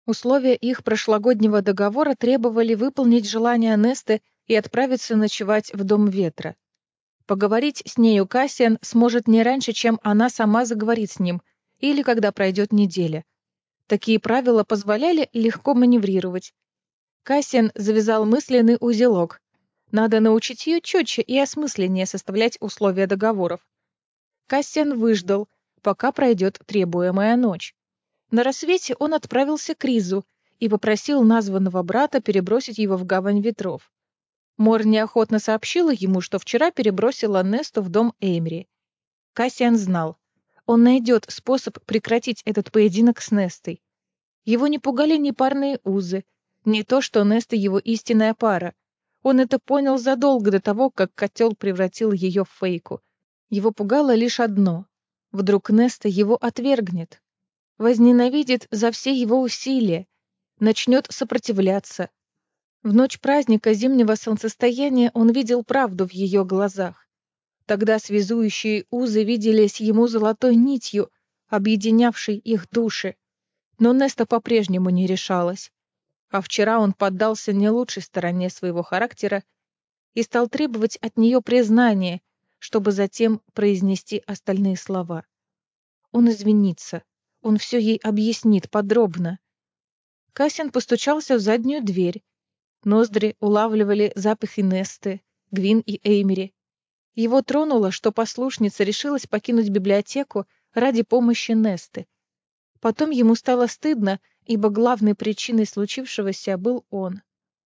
Условия их прошлогоднего договора требовали выполнить желание Несты и отправиться ночевать в Дом Ветра. Поговорить с нею Кассиан сможет не раньше, чем она сама заговорит с ним, или когда пройдет неделя. Такие правила позволяли легко маневрировать. Кассиан завязал мысленный узелок. Надо научить ее четче и осмысленнее составлять условия договоров. Кассиан выждал, пока пройдет требуемая ночь. На рассвете он отправился к Ризу и попросил названного брата перебросить его в гавань ветров. Мор неохотно сообщила ему, что вчера перебросила Несту в дом Эймри. Кассиан знал, он найдет способ прекратить этот поединок с Нестой. Его не пугали ни парные узы, ни то, что Неста его истинная пара. Он это понял задолго до того, как котел превратил ее в фейку. Его пугало лишь одно. Вдруг Неста его отвергнет, возненавидит за все его усилия, начнет сопротивляться. В ночь праздника зимнего солнцестояния он видел правду в ее глазах. Тогда связующие узы виделись ему золотой нитью, объединявшей их души. Но Неста по-прежнему не решалась. А вчера он поддался не лучшей стороне своего характера и стал требовать от нее признания, чтобы затем произнести остальные слова. Он извинится, он все ей объяснит подробно. Кассиан постучался в заднюю дверь. Ноздри улавливали запахи Несты, Гвин и Эймери. Его тронуло, что послушница решилась покинуть библиотеку ради помощи Несты. Потом ему стало стыдно, ибо главной причиной случившегося был он.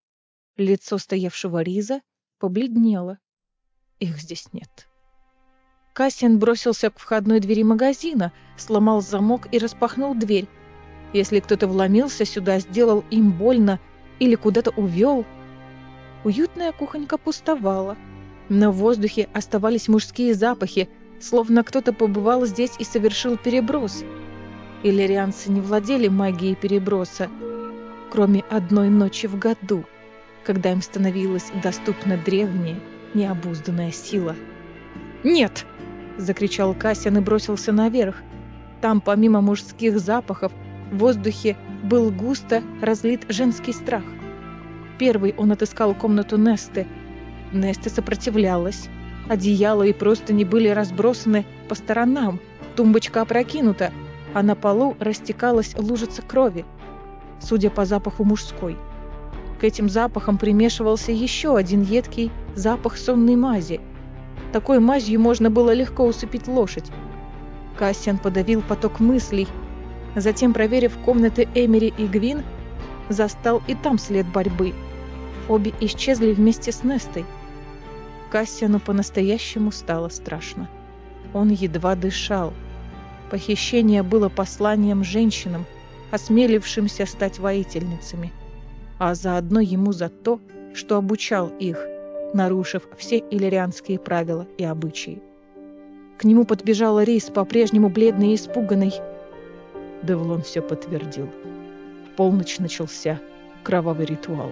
Лицо стоявшего Риза побледнело. Их здесь нет. Кассиан бросился к входной двери магазина, сломал замок и распахнул дверь. Если кто-то вломился сюда, сделал им больно или куда-то увел. Уютная кухонька пустовала. Но в воздухе оставались мужские запахи, словно кто-то побывал здесь и совершил переброс. Иллирианцы не владели магией переброса, кроме одной ночи в году, когда им становилась доступна древняя, необузданная сила. «Нет!» — закричал Кассиан и бросился наверх. Там, помимо мужских запахов, в воздухе был густо разлит женский страх. Первый он отыскал комнату Несты. Неста сопротивлялась. Одеяло и простыни были разбросаны по сторонам, тумбочка опрокинута, а на полу растекалась лужица крови, судя по запаху мужской. К этим запахам примешивался еще один едкий запах сонной мази. Такой мазью можно было легко усыпить лошадь. Кассиан подавил поток мыслей, затем, проверив комнаты Эймери и Гвин, застал и там след борьбы. Обе исчезли вместе с Нестой. Кассиану по-настоящему стало страшно. Он едва дышал. Похищение было посланием женщинам, осмелившимся стать воительницами, а заодно ему за то, что обучал их, нарушив все иллирианские правила и обычаи. К нему подбежала Рис, по-прежнему бледный и испуганный. Девлон все подтвердил. В полночь начался кровавый ритуал.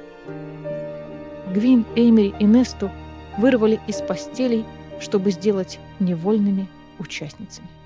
Гвин, Эймери и Несту вырвали из постелей, чтобы сделать невольными участницами.